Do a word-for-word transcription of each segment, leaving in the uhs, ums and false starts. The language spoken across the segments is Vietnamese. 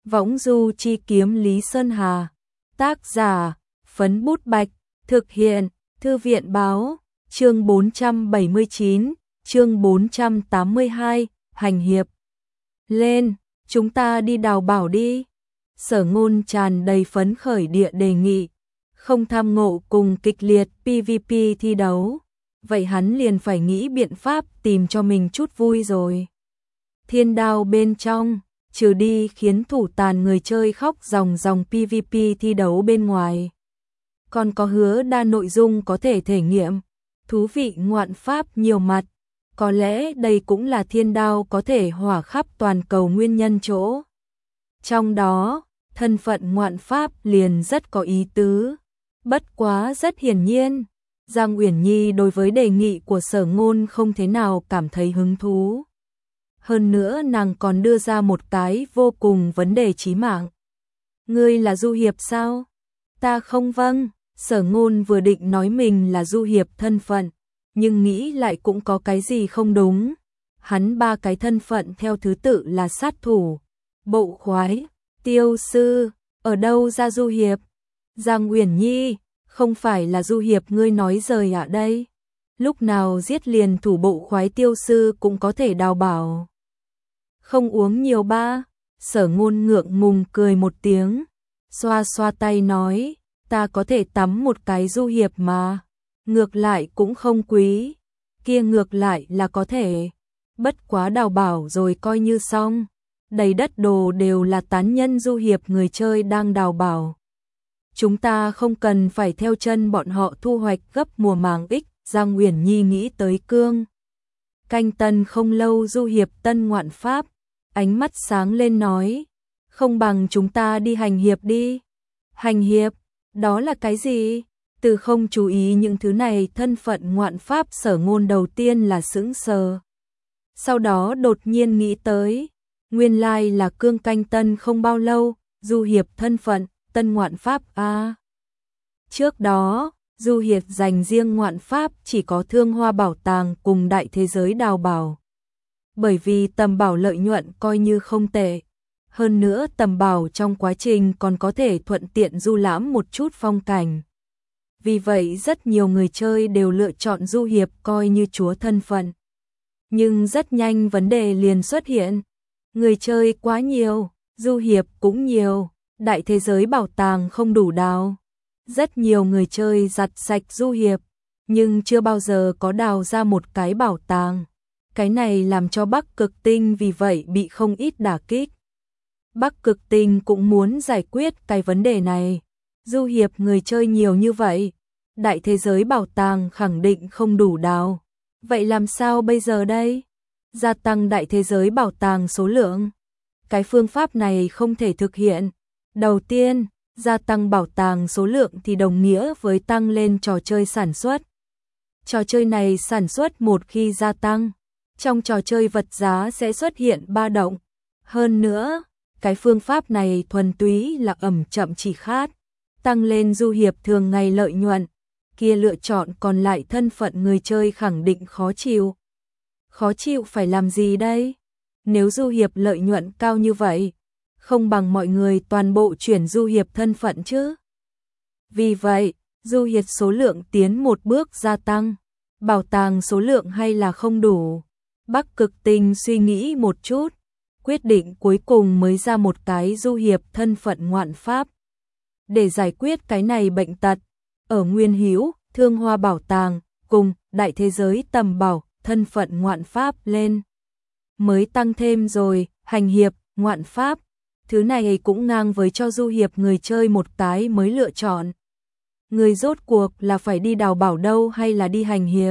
Võng du chi kiếm Lý Sơn Hà. Tác giả, Phấn Bút Bạch. Thực hiện, Thư viện Báo. Chương bốn trăm bảy mươi chín, chương bốn trăm tám mươi hai, hành hiệp. Lên, chúng ta đi đào bảo đi. Sở Ngôn tràn đầy phấn khởi địa đề nghị. Không tham ngộ cùng kịch liệt pê vê pê thi đấu. Vậy hắn liền phải nghĩ biện pháp tìm cho mình chút vui rồi. Thiên đao bên trong, trừ đi khiến thủ tàn người chơi khóc ròng ròng pê vê pê thi đấu bên ngoài. Còn có hứa đa nội dung có thể thể nghiệm, thú vị ngoạn pháp nhiều mặt. Có lẽ đây cũng là thiên đao có thể hỏa khắp toàn cầu nguyên nhân chỗ. Trong đó, thân phận ngoạn pháp liền rất có ý tứ. Bất quá rất hiển nhiên, Giang Uyển Nhi đối với đề nghị của Sở Ngôn không thế nào cảm thấy hứng thú. Hơn nữa nàng còn đưa ra một cái vô cùng vấn đề chí mạng. Ngươi là du hiệp sao? Ta không. Vâng. Sở Ngôn vừa định nói mình là du hiệp thân phận, nhưng nghĩ lại cũng có cái gì không đúng. Hắn ba cái thân phận theo thứ tự là sát thủ, bộ khoái, tiêu sư, ở đâu ra du hiệp? Giang Uyển Nhi, không phải là du hiệp ngươi nói rời ạ đây. Lúc nào giết liền thủ bộ khoái tiêu sư cũng có thể đào bảo. Không uống nhiều ba. Sở Ngôn ngượng ngùng cười một tiếng, xoa xoa tay nói, ta có thể tắm một cái du hiệp mà, ngược lại cũng không quý. Kia ngược lại là có thể, bất quá đào bảo rồi coi như xong. Đầy đất đồ đều là tán nhân du hiệp người chơi đang đào bảo. Chúng ta không cần phải theo chân bọn họ thu hoạch gấp mùa màng ích. Giang Uyển Nhi nghĩ tới cương canh tân không lâu du hiệp tân ngoạn pháp, ánh mắt sáng lên nói, không bằng chúng ta đi hành hiệp đi. Hành hiệp, đó là cái gì? Từ không chú ý những thứ này thân phận ngoạn pháp, Sở Ngôn đầu tiên là sững sờ. Sau đó đột nhiên nghĩ tới, nguyên lai là cương canh tân không bao lâu, du hiệp thân phận, tân ngoạn pháp a. À, trước đó, du hiệp dành riêng ngoạn pháp chỉ có Thương Hoa Bảo Tàng cùng Đại Thế Giới Đào Bảo. Bởi vì tầm bảo lợi nhuận coi như không tệ. Hơn nữa tầm bảo trong quá trình còn có thể thuận tiện du lãm một chút phong cảnh. Vì vậy rất nhiều người chơi đều lựa chọn du hiệp coi như chúa thân phận. Nhưng rất nhanh vấn đề liền xuất hiện. Người chơi quá nhiều, du hiệp cũng nhiều, Đại Thế Giới Bảo Tàng không đủ đào. Rất nhiều người chơi giặt sạch du hiệp, nhưng chưa bao giờ có đào ra một cái bảo tàng. Cái này làm cho Bắc Cực Tinh vì vậy bị không ít đả kích. Bắc Cực Tinh cũng muốn giải quyết cái vấn đề này. Du hiệp người chơi nhiều như vậy, Đại Thế Giới Bảo Tàng khẳng định không đủ đào. Vậy làm sao bây giờ đây? Gia tăng Đại Thế Giới Bảo Tàng số lượng. Cái phương pháp này không thể thực hiện. Đầu tiên, gia tăng bảo tàng số lượng thì đồng nghĩa với tăng lên trò chơi sản xuất. Trò chơi này sản xuất một khi gia tăng, trong trò chơi vật giá sẽ xuất hiện ba động. Hơn nữa, cái phương pháp này thuần túy là ẩm chậm chỉ khát, tăng lên du hiệp thường ngày lợi nhuận, kia lựa chọn còn lại thân phận người chơi khẳng định khó chịu. Khó chịu phải làm gì đây? Nếu du hiệp lợi nhuận cao như vậy, không bằng mọi người toàn bộ chuyển du hiệp thân phận chứ. Vì vậy, du hiệp số lượng tiến một bước gia tăng, bảo tàng số lượng hay là không đủ. Bắc Cực Tinh suy nghĩ một chút, quyết định cuối cùng mới ra một cái du hiệp thân phận ngoạn pháp. Để giải quyết cái này bệnh tật, ở Nguyên Hữu, Thương Hoa Bảo Tàng cùng Đại Thế Giới tầm bảo thân phận ngoạn pháp lên. Mới tăng thêm rồi, hành hiệp, ngoạn pháp. Thứ này cũng ngang với cho du hiệp người chơi một cái mới lựa chọn. Người rốt cuộc là phải đi đào bảo đâu hay là đi hành hiệp.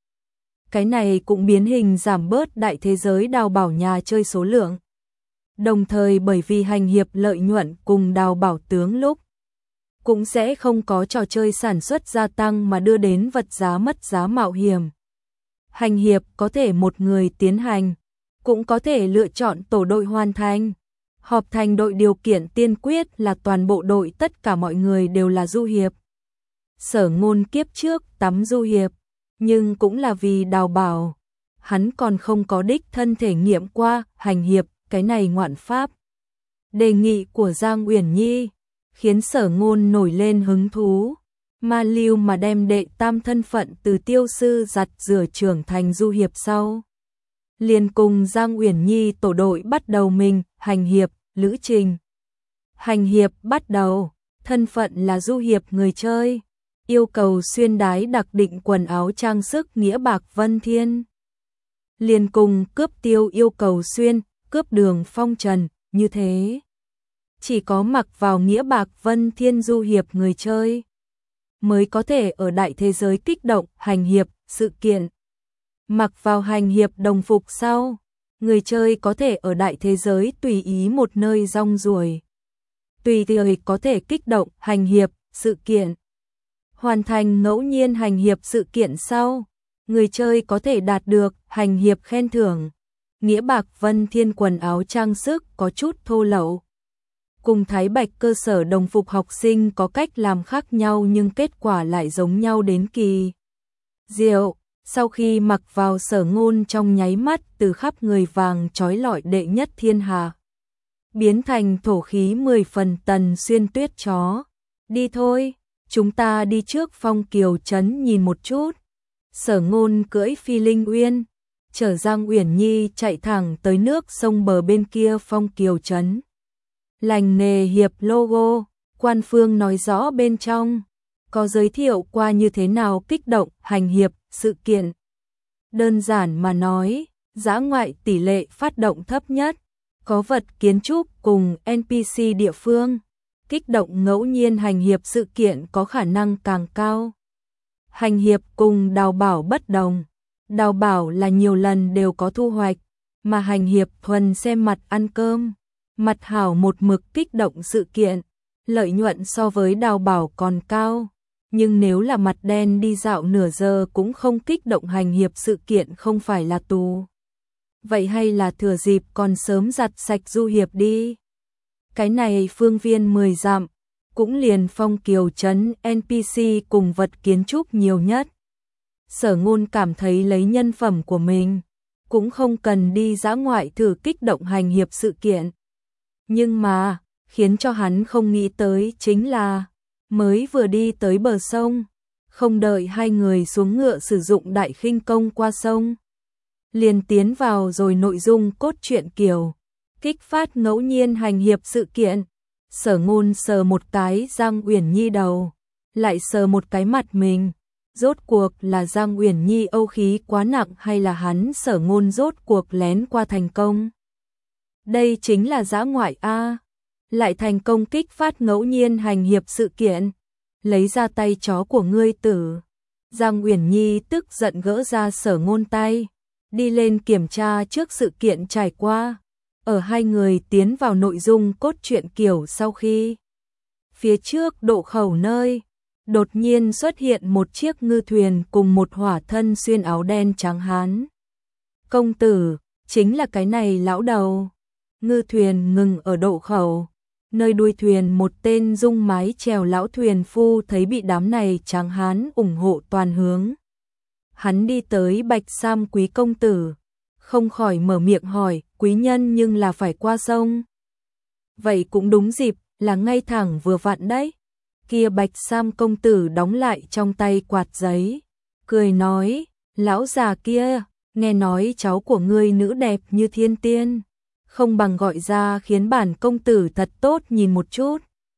Cái này cũng biến hình giảm bớt Đại Thế Giới đào bảo nhà chơi số lượng. Đồng thời bởi vì hành hiệp lợi nhuận cùng đào bảo tướng lúc cũng sẽ không có trò chơi sản xuất gia tăng mà đưa đến vật giá mất giá mạo hiểm. Hành hiệp có thể một người tiến hành, cũng có thể lựa chọn tổ đội hoàn thành. Họp thành đội điều kiện tiên quyết là toàn bộ đội tất cả mọi người đều là du hiệp. Sở Ngôn kiếp trước tắm du hiệp, nhưng cũng là vì đào bảo. Hắn còn không có đích thân thể nghiệm qua hành hiệp cái này ngoạn pháp. Đề nghị của Giang Uyển Nhi khiến Sở Ngôn nổi lên hứng thú. Ma lưu mà đem đệ tam thân phận từ tiêu sư giặt rửa trưởng thành du hiệp sau. Liền cùng Giang Uyển Nhi tổ đội bắt đầu mình hành hiệp, lữ trình. Hành hiệp bắt đầu, thân phận là du hiệp người chơi, yêu cầu xuyên đái đặc định quần áo trang sức nghĩa bạc vân thiên. Liền cùng cướp tiêu yêu cầu xuyên, cướp đường phong trần, như thế. Chỉ có mặc vào nghĩa bạc vân thiên du hiệp người chơi, mới có thể ở đại thế giới kích động hành hiệp, sự kiện. Mặc vào hành hiệp đồng phục sau, người chơi có thể ở đại thế giới tùy ý một nơi rong ruổi. Tùy thời có thể kích động hành hiệp, sự kiện. Hoàn thành ngẫu nhiên hành hiệp sự kiện sau, người chơi có thể đạt được hành hiệp khen thưởng. Nghĩa bạc vân thiên quần áo trang sức có chút thô lậu. Cùng Thái Bạch cơ sở đồng phục học sinh có cách làm khác nhau nhưng kết quả lại giống nhau đến kỳ diệu. Sau khi mặc vào Sở Ngôn trong nháy mắt từ khắp người vàng trói lọi đệ nhất thiên hạ, biến thành thổ khí mười phần Tần Xuyên tuyết chó. Đi thôi, chúng ta đi trước Phong Kiều Trấn nhìn một chút. Sở Ngôn cưỡi Phi Linh Uyên, chở Giang Uyển Nhi chạy thẳng tới nước sông bờ bên kia Phong Kiều Trấn. Lành nghề hiệp logo, quan phương nói rõ bên trong, có giới thiệu qua như thế nào kích động hành hiệp, sự kiện. Đơn giản mà nói, dã ngoại tỷ lệ phát động thấp nhất, có vật kiến trúc cùng en pê xê địa phương. Kích động ngẫu nhiên hành hiệp sự kiện có khả năng càng cao. Hành hiệp cùng đào bảo bất đồng. Đào bảo là nhiều lần đều có thu hoạch, mà hành hiệp thuần xem mặt ăn cơm. Mặt hảo một mực kích động sự kiện, lợi nhuận so với đào bảo còn cao. Nhưng nếu là mặt đen đi dạo nửa giờ cũng không kích động hành hiệp sự kiện không phải là tù. Vậy hay là thừa dịp còn sớm giặt sạch du hiệp đi. Cái này phương viên mười dặm, cũng liền Phong Kiều Trấn en pê xê cùng vật kiến trúc nhiều nhất. Sở Ngôn cảm thấy lấy nhân phẩm của mình, cũng không cần đi dã ngoại thử kích động hành hiệp sự kiện. Nhưng mà, khiến cho hắn không nghĩ tới chính là, mới vừa đi tới bờ sông, không đợi hai người xuống ngựa sử dụng đại khinh công qua sông. Liền tiến vào rồi nội dung cốt truyện Kiều. Kích phát ngẫu nhiên hành hiệp sự kiện. Sở Ngôn sờ một cái Giang Uyển Nhi đầu, lại sờ một cái mặt mình. Rốt cuộc là Giang Uyển Nhi âu khí quá nặng hay là hắn Sở Ngôn rốt cuộc lén qua thành công. Đây chính là dã ngoại a, lại thành công kích phát ngẫu nhiên hành hiệp sự kiện. Lấy ra tay chó của ngươi tử. Giang Uyển Nhi tức giận gỡ ra Sở Ngôn tay, đi lên kiểm tra trước sự kiện trải qua. Ở hai người tiến vào nội dung cốt truyện Kiều sau khi phía trước độ khẩu nơi, đột nhiên xuất hiện một chiếc ngư thuyền cùng một hỏa thân xuyên áo đen trắng hán. Công tử, chính là cái này lão đầu. Ngư thuyền ngừng ở độ khẩu, nơi đuôi thuyền một tên dung mái chèo lão thuyền phu thấy bị đám này trắng hán ủng hộ toàn hướng. Hắn đi tới Bạch Sam quý công tử, không khỏi mở miệng hỏi, quý nhân nhưng là phải qua sông. Vậy cũng đúng dịp, là ngay thẳng vừa vặn đấy. Kia Bạch Sam công tử đóng lại trong tay quạt giấy, cười nói, lão già kia, nghe nói cháu của ngươi nữ đẹp như thiên tiên, không bằng gọi ra khiến bản công tử thật tốt nhìn một chút.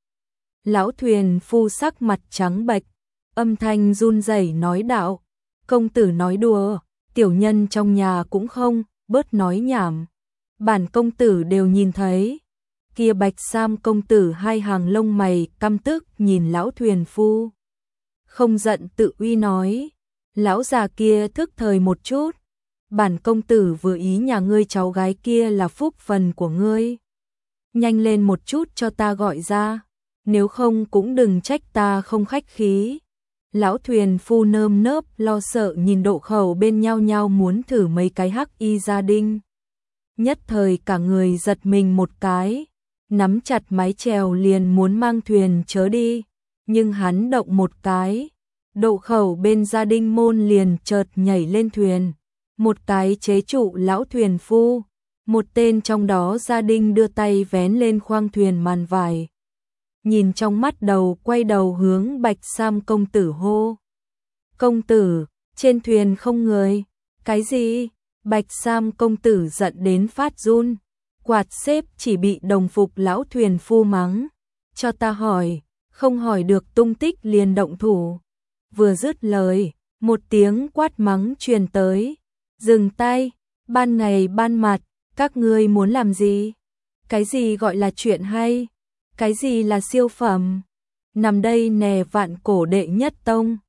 Lão thuyền phu sắc mặt trắng bệch, âm thanh run rẩy nói đạo, công tử nói đùa, tiểu nhân trong nhà cũng không, bớt nói nhảm. Bản công tử đều nhìn thấy. Kia Bạch Sam công tử hai hàng lông mày căm tức nhìn lão thuyền phu. Không giận tự uy nói, lão già kia thức thời một chút. Bản công tử vừa ý nhà ngươi cháu gái kia là phúc phần của ngươi. Nhanh lên một chút cho ta gọi ra, nếu không cũng đừng trách ta không khách khí. Lão thuyền phu nơm nớp lo sợ nhìn độ khẩu bên nhau nhau muốn thử mấy cái hắc y gia đình. Nhất thời cả người giật mình một cái, nắm chặt mái chèo liền muốn mang thuyền chớ đi, nhưng hắn động một cái, độ khẩu bên gia đình môn liền chợt nhảy lên thuyền, một cái chế trụ lão thuyền phu, Một tên trong đó gia đình đưa tay vén lên khoang thuyền màn vải. Nhìn trong mắt đầu, quay đầu hướng Bạch Sam công tử hô. Công tử, trên thuyền không người. Cái gì? Bạch Sam công tử giận đến phát run. Quạt xếp chỉ bị đồng phục lão thuyền phu mắng. Cho ta hỏi, không hỏi được tung tích liền động thủ. Vừa dứt lời, một tiếng quát mắng truyền tới. Dừng tay, ban ngày ban mặt, các ngươi muốn làm gì? Cái gì gọi là chuyện hay? Cái gì là siêu phẩm? Nằm đây nè vạn cổ đệ nhất tông.